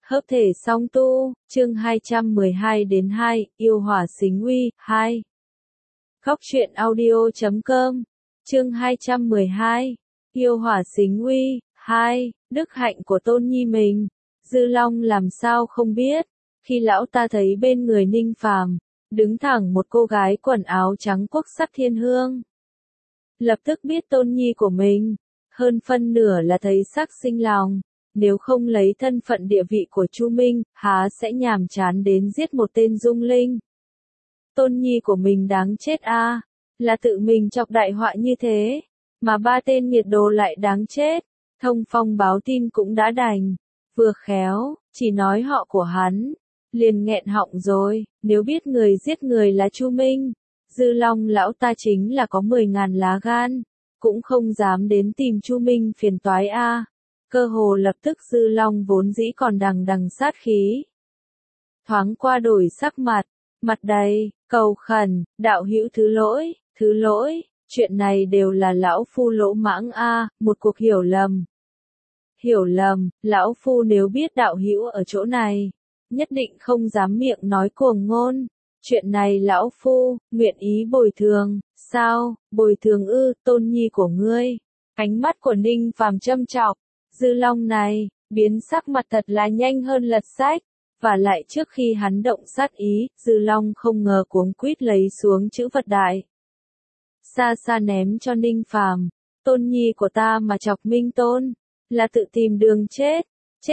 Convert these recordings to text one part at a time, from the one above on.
Hợp thể song tu, chương 212 đến 2, yêu hỏa xính uy, 2. Góc truyện audio.com, chương 212, yêu hỏa xính uy, 2, đức hạnh của Tôn Nhi mình. Dư Long làm sao không biết, khi lão ta thấy bên người Ninh Phàm đứng thẳng một cô gái quần áo trắng quốc sắc thiên hương. Lập tức biết Tôn Nhi của mình, hơn phân nửa là thấy sắc sinh lòng. Nếu không lấy thân phận địa vị của Chu Minh, há sẽ nhàm chán đến giết một tên dung linh. Tôn Nhi của mình đáng chết a, là tự mình chọc đại họa như thế, mà ba tên nghiệt đồ lại đáng chết. Thông Phong báo tin cũng đã đành, vừa khéo, chỉ nói họ của hắn, liền nghẹn họng rồi, nếu biết người giết người là Chu Minh, Dư Long lão ta chính là có 10.000 lá gan, cũng không dám đến tìm Chu Minh phiền toái a. Cơ hồ lập tức Dư Long vốn dĩ còn đằng đằng sát khí. Thoáng qua đổi sắc mặt đầy, cầu khẩn, đạo hữu thứ lỗi, chuyện này đều là lão phu lỗ mãng a, một cuộc hiểu lầm. Hiểu lầm, lão phu nếu biết đạo hữu ở chỗ này, nhất định không dám miệng nói cuồng ngôn. Chuyện này lão phu, nguyện ý bồi thường, sao, bồi thường ư, Tôn Nhi của ngươi. Ánh mắt của Ninh Phàm châm chọc. Dư Long này, biến sắc mặt thật là nhanh hơn lật sách, và lại trước khi hắn động sát ý, Dư Long không ngờ cuống quýt lấy xuống chữ vật đại. Xa xa ném cho Ninh Phàm, Tôn Nhi của ta mà chọc Minh Tôn, là tự tìm đường chết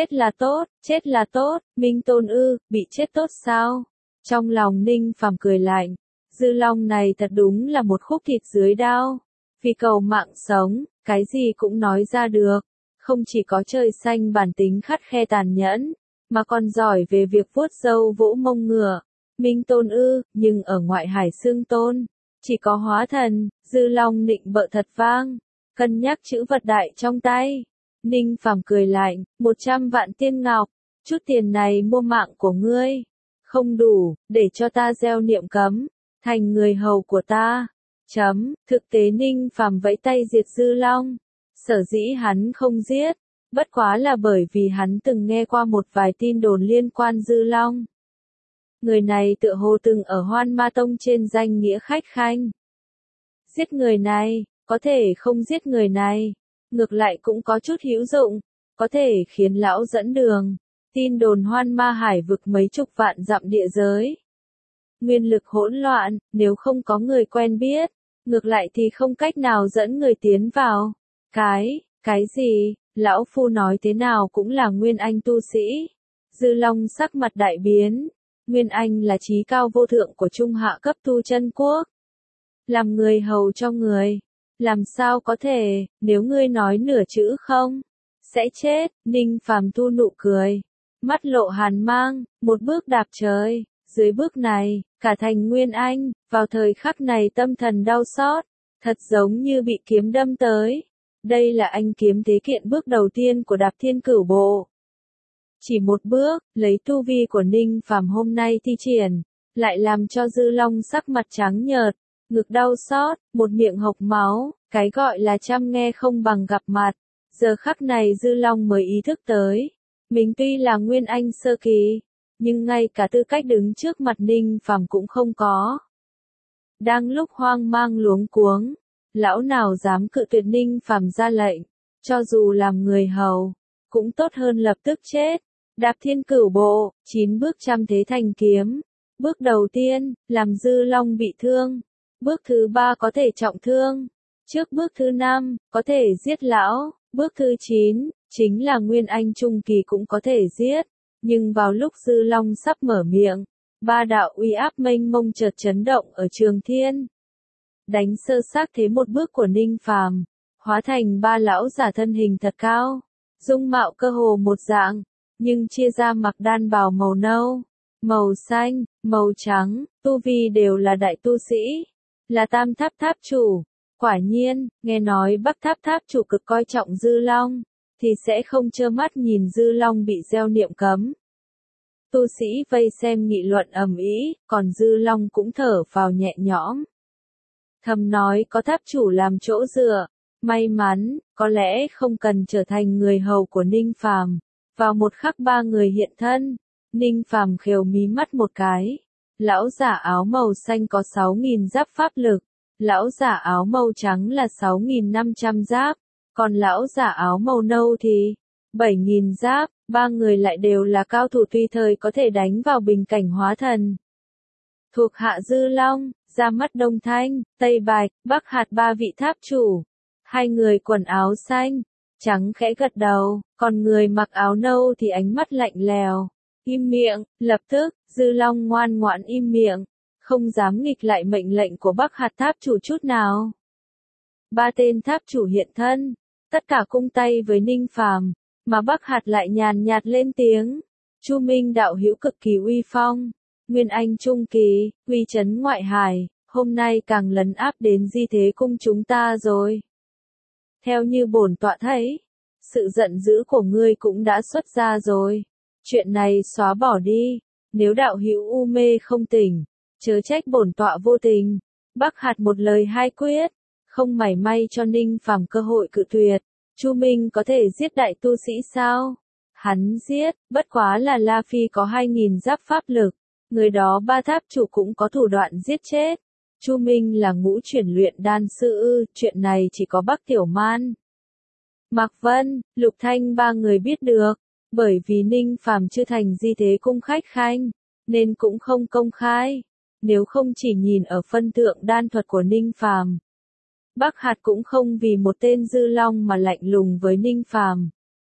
là tốt, Minh Tôn ư, bị chết tốt sao? Trong lòng Ninh Phàm cười lạnh, Dư Long này thật đúng là một khúc thịt dưới đao, vì cầu mạng sống, cái gì cũng nói ra được. Không chỉ có trời xanh bản tính khắt khe tàn nhẫn, mà còn giỏi về việc vuốt râu vỗ mông ngựa. Minh Tôn ư, nhưng ở ngoại hải xương tôn, chỉ có hóa thần. Dư Long nịnh bợ thật vang, cân nhắc chữ vật đại trong tay. Ninh Phàm cười lạnh, 100 vạn tiên ngọc, chút tiền này mua mạng của ngươi, không đủ, để cho ta gieo niệm cấm, thành người hầu của ta. Thực tế Ninh Phàm vẫy tay diệt Dư Long. Sở dĩ hắn không giết, bất quá là bởi vì hắn từng nghe qua một vài tin đồn liên quan Dư Long. Người này tựa hồ từng ở Hoan Ma Tông trên danh nghĩa khách khanh. Giết người này, có thể không giết người này, ngược lại cũng có chút hữu dụng, có thể khiến lão dẫn đường. Tin đồn Hoan Ma Hải vực mấy chục vạn dặm địa giới. Nguyên lực hỗn loạn, nếu không có người quen biết, ngược lại thì không cách nào dẫn người tiến vào. Cái gì, lão phu nói thế nào cũng là Nguyên Anh tu sĩ. Dư Long sắc mặt đại biến, Nguyên Anh là chí cao vô thượng của trung hạ cấp tu chân quốc. Làm người hầu cho người, làm sao có thể, nếu ngươi nói nửa chữ không, sẽ chết. Ninh Phàm thu nụ cười, mắt lộ hàn mang, một bước đạp trời, dưới bước này, cả thành Nguyên Anh, vào thời khắc này tâm thần đau xót, thật giống như bị kiếm đâm tới. Đây là anh kiếm thế kiện bước đầu tiên của Đạp Thiên Cửu Bộ. Chỉ một bước, lấy tu vi của Ninh Phàm hôm nay thi triển, lại làm cho Dư Long sắc mặt trắng nhợt, ngực đau xót, một miệng hộc máu, cái gọi là chăm nghe không bằng gặp mặt. Giờ khắc này Dư Long mới ý thức tới, mình tuy là Nguyên Anh sơ kỳ, nhưng ngay cả tư cách đứng trước mặt Ninh Phàm cũng không có. Đang lúc hoang mang luống cuống, lão nào dám cự tuyệt Ninh Phàm ra lệnh, cho dù làm người hầu, cũng tốt hơn lập tức chết. Đạp Thiên Cửu Bộ, 9 bước trăm thế thành kiếm. Bước đầu tiên, làm Dư Long bị thương. Bước thứ 3 có thể trọng thương. Trước bước thứ 5, có thể giết lão. Bước thứ 9, chính là Nguyên Anh trung kỳ cũng có thể giết. Nhưng vào lúc Dư Long sắp mở miệng, ba đạo uy áp mênh mông chợt chấn động ở Trường Thiên. Đánh sơ xác thế một bước của Ninh Phàm, hóa thành ba lão giả thân hình thật cao, dung mạo cơ hồ một dạng, nhưng chia ra mặc đan bào màu nâu, màu xanh, màu trắng, tu vi đều là đại tu sĩ, là Tam Tháp Tháp chủ. Quả nhiên, nghe nói Bắc Tháp Tháp chủ cực coi trọng Dư Long, thì sẽ không trơ mắt nhìn Dư Long bị gieo niệm cấm. Tu sĩ vây xem nghị luận ầm ĩ, còn Dư Long cũng thở phào nhẹ nhõm. Thầm nói có tháp chủ làm chỗ dựa, may mắn, có lẽ không cần trở thành người hầu của Ninh Phàm, Vào một khắc ba người hiện thân, Ninh Phàm khều mí mắt một cái. Lão giả áo màu xanh có 6.000 giáp pháp lực, lão giả áo màu trắng là 6.500 giáp, còn lão giả áo màu nâu thì 7.000 giáp, ba người lại đều là cao thủ tùy thời có thể đánh vào bình cảnh hóa thần. Thuộc hạ Dư Long, ra mắt Đông Thanh, Tây Bạch, Bắc Hạt ba vị tháp chủ. Hai người quần áo xanh, trắng khẽ gật đầu, còn người mặc áo nâu thì ánh mắt lạnh lèo. Im miệng, lập tức, Dư Long ngoan ngoãn im miệng, không dám nghịch lại mệnh lệnh của Bắc Hạt tháp chủ chút nào. Ba tên tháp chủ hiện thân, tất cả cung tay với Ninh Phàm, mà Bắc Hạt lại nhàn nhạt lên tiếng. Chu Minh đạo hữu cực kỳ uy phong, Nguyên Anh trung kỳ, uy chấn ngoại hải, hôm nay càng lấn áp đến Di Thế Cung chúng ta rồi. Theo như bổn tọa thấy, sự giận dữ của ngươi cũng đã xuất ra rồi. Chuyện này xóa bỏ đi, nếu đạo hữu u mê không tỉnh, chớ trách bổn tọa vô tình. Bắc Hạt một lời hai quyết, không mảy may cho Ninh Phàm cơ hội cự tuyệt. Chu Minh có thể giết đại tu sĩ sao? Hắn giết, bất quá là La Phi có 2.000 giáp pháp lực, người đó ba tháp chủ cũng có thủ đoạn giết chết. Chu Minh là ngũ chuyển luyện đan sư, chuyện này chỉ có Bắc Tiểu Man, Mạc Vân, Lục Thanh ba người biết được, bởi vì Ninh Phàm chưa thành Di Thế Cung khách khanh, nên cũng không công khai. Nếu không chỉ nhìn ở phân thượng đan thuật của Ninh Phàm, Bắc Hạt cũng không vì một tên Dư Long mà lạnh lùng với Ninh Phàm.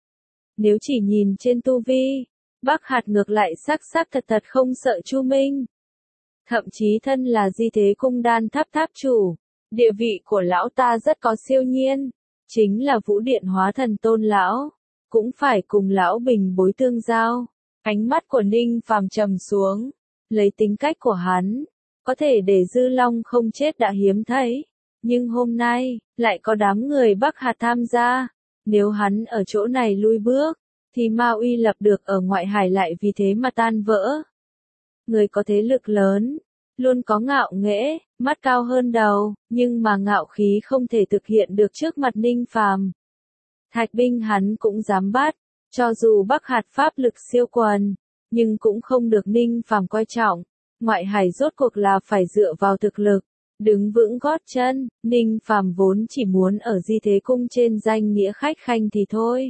Nếu chỉ nhìn trên tu vi, Bắc Hạt ngược lại sắc thật không sợ Chu Minh. Thậm chí thân là Di Thế Cung đan tháp tháp chủ, địa vị của lão ta rất có siêu nhiên, chính là Vũ Điện Hóa Thần Tôn lão, cũng phải cùng lão bình bối tương giao. Ánh mắt của Ninh Phàm trầm xuống, lấy tính cách của hắn, có thể để Dư Long không chết đã hiếm thấy, nhưng hôm nay, lại có đám người Bắc Hạt tham gia, nếu hắn ở chỗ này lui bước, thì ma uy lập được ở ngoại hải lại vì thế mà tan vỡ. Người có thế lực lớn, luôn có ngạo nghễ, mắt cao hơn đầu, nhưng mà ngạo khí không thể thực hiện được trước mặt Ninh Phàm. Thạch binh hắn cũng dám bắt, cho dù Bắc Hạt pháp lực siêu quần, nhưng cũng không được Ninh Phàm coi trọng. Ngoại hải rốt cuộc là phải dựa vào thực lực, đứng vững gót chân. Ninh Phàm vốn chỉ muốn ở Di Thế Cung trên danh nghĩa khách khanh thì thôi.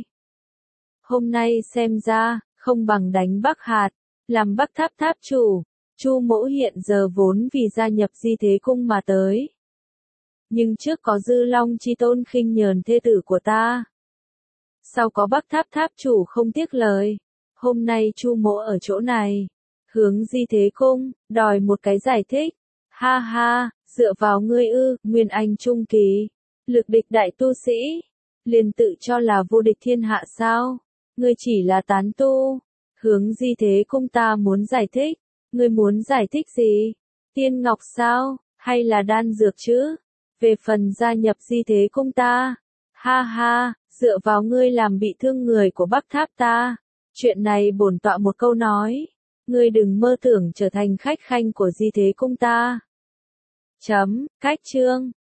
Hôm nay xem ra, không bằng đánh Bắc Hạt, làm Bắc Tháp tháp chủ. Chu Mỗ hiện giờ vốn vì gia nhập Di Thế Cung mà tới. Nhưng trước có Dư Long chi tôn khinh nhờn thê tử của ta. Sau có Bắc Tháp tháp chủ không tiếc lời. Hôm nay Chu Mỗ ở chỗ này, hướng Di Thế Cung, đòi một cái giải thích. Ha ha, dựa vào ngươi Nguyên Anh trung kỳ, lực địch đại tu sĩ, liền tự cho là vô địch thiên hạ sao? Ngươi chỉ là tán tu. Hướng Di Thế Cung ta muốn giải thích. Ngươi muốn giải thích gì? Tiên ngọc sao? Hay là đan dược chứ? Về phần gia nhập Di Thế Cung ta, ha ha, dựa vào ngươi làm bị thương người của Bắc Tháp ta. Chuyện này bổn tọa một câu nói, ngươi đừng mơ tưởng trở thành khách khanh của Di Thế Cung ta. Chấm, cách chương.